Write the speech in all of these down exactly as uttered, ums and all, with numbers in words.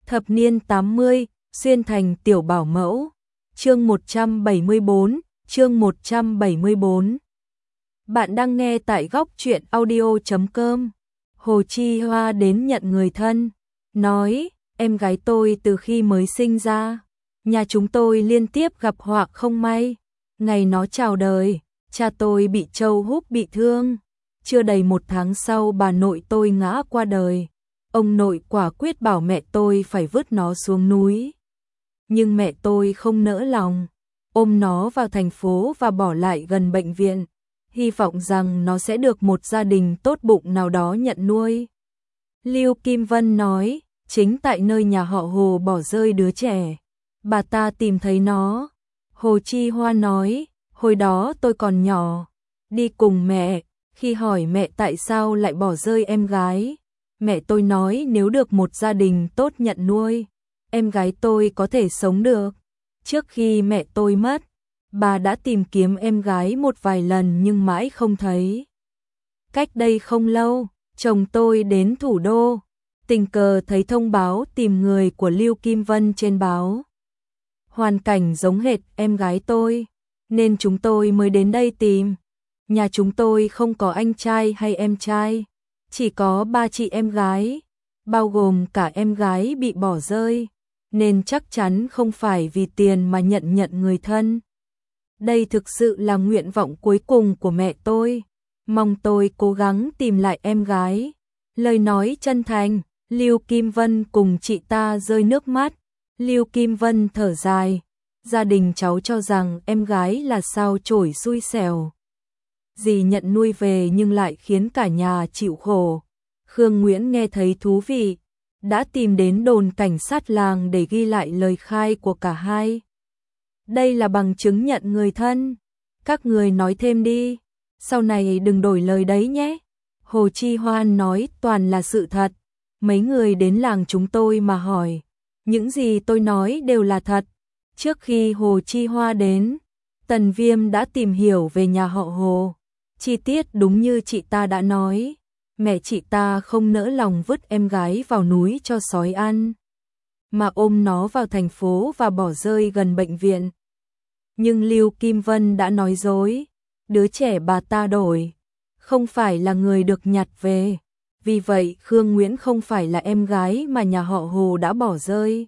Thập niên tám mươi, xuyên thành tiểu bảo mẫu. Chương một trăm bảy mươi bốn, chương một trăm bảy mươi bốn. Bạn đang nghe tại góc truyện audio chấm com. Hồ Chi Hoa đến nhận người thân, nói, em gái tôi từ khi mới sinh ra, nhà chúng tôi liên tiếp gặp họa không may. Ngày nó chào đời, cha tôi bị trâu húc bị thương. Chưa đầy một tháng sau bà nội tôi ngã qua đời. Ông nội quả quyết bảo mẹ tôi phải vứt nó xuống núi. Nhưng mẹ tôi không nỡ lòng, ôm nó vào thành phố và bỏ lại gần bệnh viện, hy vọng rằng nó sẽ được một gia đình tốt bụng nào đó nhận nuôi. Lưu Kim Vân nói, chính tại nơi nhà họ Hồ bỏ rơi đứa trẻ, bà ta tìm thấy nó. Hồ Chi Hoa nói, hồi đó tôi còn nhỏ, đi cùng mẹ, khi hỏi mẹ tại sao lại bỏ rơi em gái, mẹ tôi nói nếu được một gia đình tốt nhận nuôi, em gái tôi có thể sống được. Trước khi mẹ tôi mất, bà đã tìm kiếm em gái một vài lần nhưng mãi không thấy. Cách đây không lâu, chồng tôi đến thủ đô, tình cờ thấy thông báo tìm người của Lưu Kim Vân trên báo. Hoàn cảnh giống hệt em gái tôi, nên chúng tôi mới đến đây tìm. Nhà chúng tôi không có anh trai hay em trai, chỉ có ba chị em gái, bao gồm cả em gái bị bỏ rơi, nên chắc chắn không phải vì tiền mà nhận nhận người thân. Đây thực sự là nguyện vọng cuối cùng của mẹ tôi, mong tôi cố gắng tìm lại em gái. Lời nói chân thành, Lưu Kim Vân cùng chị ta rơi nước mắt. Lưu Kim Vân thở dài, gia đình cháu cho rằng em gái là sao chổi xui xẻo. Dì nhận nuôi về nhưng lại khiến cả nhà chịu khổ. Khương Nguyễn nghe thấy thú vị, đã tìm đến đồn cảnh sát làng để ghi lại lời khai của cả hai. Đây là bằng chứng nhận người thân, các người nói thêm đi, sau này đừng đổi lời đấy nhé. Hồ Chi Hoan nói toàn là sự thật, mấy người đến làng chúng tôi mà hỏi, những gì tôi nói đều là thật. Trước khi Hồ Chi Hoa đến, Tần Viêm đã tìm hiểu về nhà họ Hồ, chi tiết đúng như chị ta đã nói. Mẹ chị ta không nỡ lòng vứt em gái vào núi cho sói ăn, mà ôm nó vào thành phố và bỏ rơi gần bệnh viện. Nhưng Lưu Kim Vân đã nói dối, đứa trẻ bà ta đổi, không phải là người được nhặt về. Vì vậy Khương Nguyễn không phải là em gái mà nhà họ Hồ đã bỏ rơi.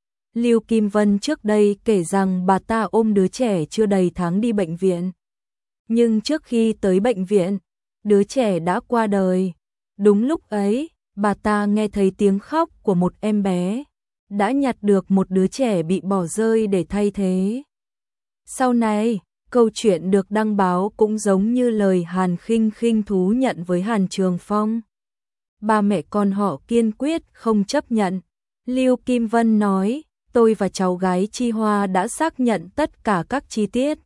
Lưu Kim Vân trước đây kể rằng bà ta ôm đứa trẻ chưa đầy tháng đi bệnh viện. Nhưng trước khi tới bệnh viện, đứa trẻ đã qua đời. Đúng lúc ấy, bà ta nghe thấy tiếng khóc của một em bé, đã nhặt được một đứa trẻ bị bỏ rơi để thay thế. Sau này, câu chuyện được đăng báo cũng giống như lời Hàn Khinh Khinh thú nhận với Hàn Trường Phong. Ba mẹ con họ kiên quyết không chấp nhận. Lưu Kim Vân nói, tôi và cháu gái Chi Hoa đã xác nhận tất cả các chi tiết.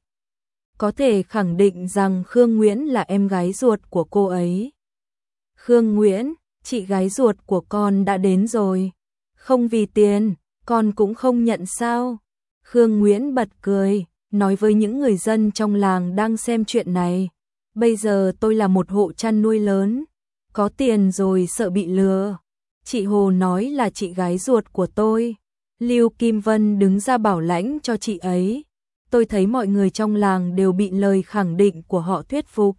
Có thể khẳng định rằng Khương Nguyễn là em gái ruột của cô ấy. Khương Nguyễn, chị gái ruột của con đã đến rồi. Không vì tiền, con cũng không nhận sao? Khương Nguyễn bật cười, nói với những người dân trong làng đang xem chuyện này. Bây giờ tôi là một hộ chăn nuôi lớn, có tiền rồi sợ bị lừa. Chị Hồ nói là chị gái ruột của tôi. Lưu Kim Vân đứng ra bảo lãnh cho chị ấy. Tôi thấy mọi người trong làng đều bị lời khẳng định của họ thuyết phục.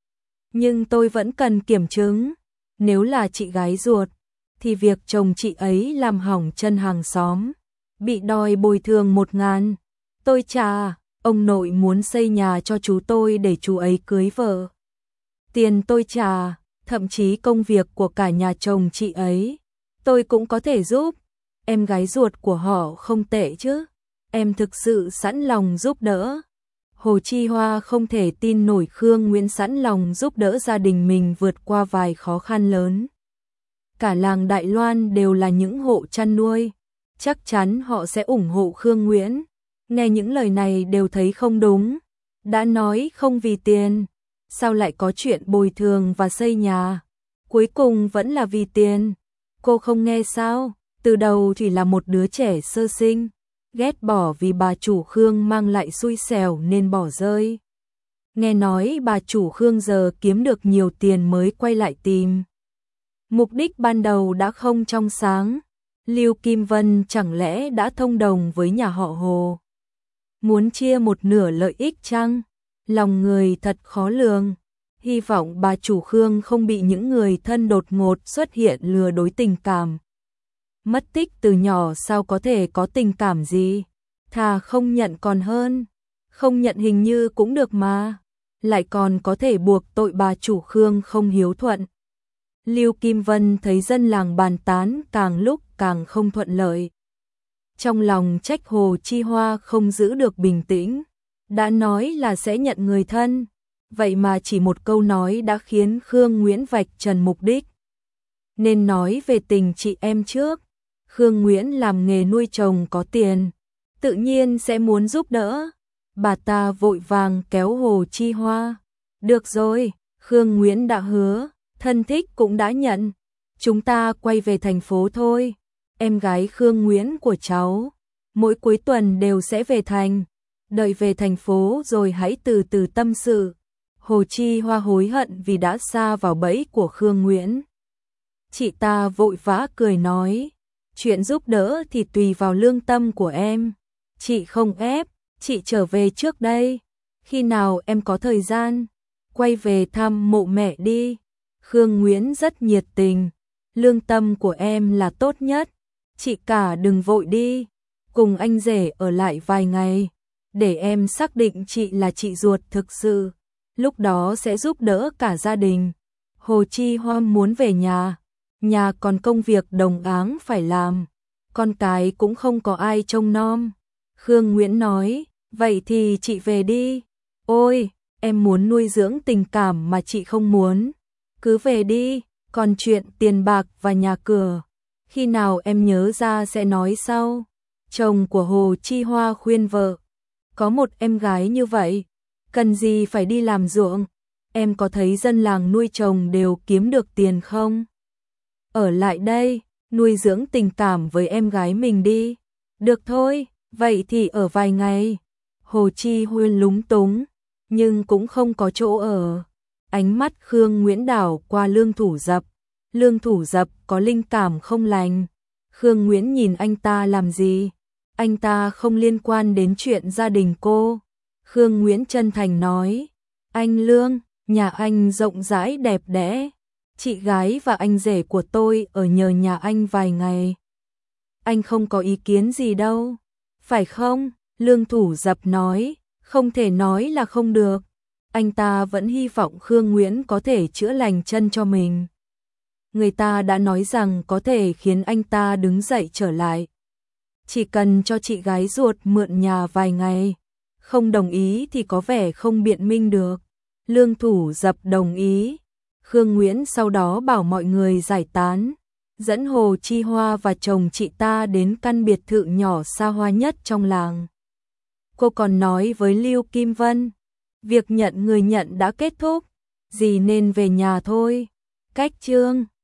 Nhưng tôi vẫn cần kiểm chứng. Nếu là chị gái ruột, thì việc chồng chị ấy làm hỏng chân hàng xóm, bị đòi bồi thường một ngàn. Tôi trả, ông nội muốn xây nhà cho chú tôi để chú ấy cưới vợ. Tiền tôi trả, thậm chí công việc của cả nhà chồng chị ấy, tôi cũng có thể giúp. Em gái ruột của họ không tệ chứ, em thực sự sẵn lòng giúp đỡ. Hồ Chi Hoa không thể tin nổi Khương Nguyễn sẵn lòng giúp đỡ gia đình mình vượt qua vài khó khăn lớn. Cả làng Đại Loan đều là những hộ chăn nuôi, chắc chắn họ sẽ ủng hộ Khương Nguyễn. Nghe những lời này đều thấy không đúng. Đã nói không vì tiền, sao lại có chuyện bồi thường và xây nhà? Cuối cùng vẫn là vì tiền. Cô không nghe sao? Từ đầu chỉ là một đứa trẻ sơ sinh, ghét bỏ vì bà chủ Khương mang lại xui xẻo nên bỏ rơi. Nghe nói bà chủ Khương giờ kiếm được nhiều tiền mới quay lại tìm. Mục đích ban đầu đã không trong sáng. Lưu Kim Vân chẳng lẽ đã thông đồng với nhà họ Hồ? Muốn chia một nửa lợi ích chăng? Lòng người thật khó lường. Hy vọng bà chủ Khương không bị những người thân đột ngột xuất hiện lừa dối tình cảm. Mất tích từ nhỏ sao có thể có tình cảm gì? Thà không nhận còn hơn. Không nhận hình như cũng được mà. Lại còn có thể buộc tội bà chủ Khương không hiếu thuận. Lưu Kim Vân thấy dân làng bàn tán càng lúc càng không thuận lợi. Trong lòng trách Hồ Chi Hoa không giữ được bình tĩnh. Đã nói là sẽ nhận người thân. Vậy mà chỉ một câu nói đã khiến Khương Nguyễn vạch trần mục đích. Nên nói về tình chị em trước. Khương Nguyễn làm nghề nuôi trồng có tiền. Tự nhiên sẽ muốn giúp đỡ. Bà ta vội vàng kéo Hồ Chi Hoa. Được rồi, Khương Nguyễn đã hứa. Thân thích cũng đã nhận. Chúng ta quay về thành phố thôi. Em gái Khương Nguyễn của cháu. Mỗi cuối tuần đều sẽ về thành. Đợi về thành phố rồi hãy từ từ tâm sự. Hồ Chi Hoa hối hận vì đã sa vào bẫy của Khương Nguyễn. Chị ta vội vã cười nói. Chuyện giúp đỡ thì tùy vào lương tâm của em. Chị không ép, chị trở về trước đây. Khi nào em có thời gian, quay về thăm mộ mẹ đi. Khương Nguyễn rất nhiệt tình. Lương tâm của em là tốt nhất. Chị cả đừng vội đi. Cùng anh rể ở lại vài ngày. Để em xác định chị là chị ruột thực sự. Lúc đó sẽ giúp đỡ cả gia đình. Hồ Chi Hoa muốn về nhà. Nhà còn công việc đồng áng phải làm. Con cái cũng không có ai trông nom. Khương Nguyễn nói, vậy thì chị về đi. Ôi, em muốn nuôi dưỡng tình cảm mà chị không muốn. Cứ về đi, còn chuyện tiền bạc và nhà cửa. Khi nào em nhớ ra sẽ nói sau. Chồng của Hồ Chi Hoa khuyên vợ. Có một em gái như vậy, cần gì phải đi làm ruộng. Em có thấy dân làng nuôi trồng đều kiếm được tiền không? Ở lại đây, nuôi dưỡng tình cảm với em gái mình đi. Được thôi, vậy thì ở vài ngày. Hồ Chi Huyên lúng túng, nhưng cũng không có chỗ ở. Ánh mắt Khương Nguyễn đảo qua Lương Thủ Dập. Lương Thủ Dập có linh cảm không lành. Khương Nguyễn nhìn anh ta làm gì? Anh ta không liên quan đến chuyện gia đình cô. Khương Nguyễn chân thành nói. Anh Lương, nhà anh rộng rãi đẹp đẽ. Chị gái và anh rể của tôi ở nhờ nhà anh vài ngày. Anh không có ý kiến gì đâu. Phải không? Lương Thủ Dập nói. Không thể nói là không được. Anh ta vẫn hy vọng Khương Nguyễn có thể chữa lành chân cho mình. Người ta đã nói rằng có thể khiến anh ta đứng dậy trở lại. Chỉ cần cho chị gái ruột mượn nhà vài ngày. Không đồng ý thì có vẻ không biện minh được. Lương Thủ Dập đồng ý. Khương Nguyễn sau đó bảo mọi người giải tán. Dẫn Hồ Chi Hoa và chồng chị ta đến căn biệt thự nhỏ xa hoa nhất trong làng. Cô còn nói với Lưu Kim Vân. Việc nhận người nhận đã kết thúc. Dì nên về nhà thôi. Cách chương